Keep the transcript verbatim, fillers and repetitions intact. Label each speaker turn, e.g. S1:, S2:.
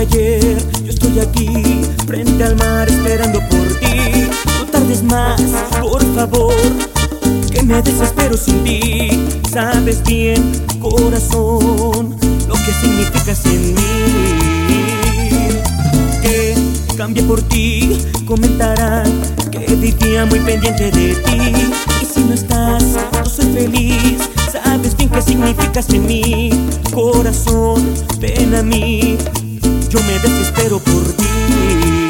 S1: ayer, yo estoy aquí, frente al mar, esperando por ti. No tardes más, por favor, que me desespero sin ti. Sabes bien, corazón, lo que significas en mí. Que cambié por ti, comentarán que vivía muy pendiente de ti. Y si no estás, no soy feliz. Sabes bien qué significas en mí. Corazón, ven a mí, yo me desespero por ti.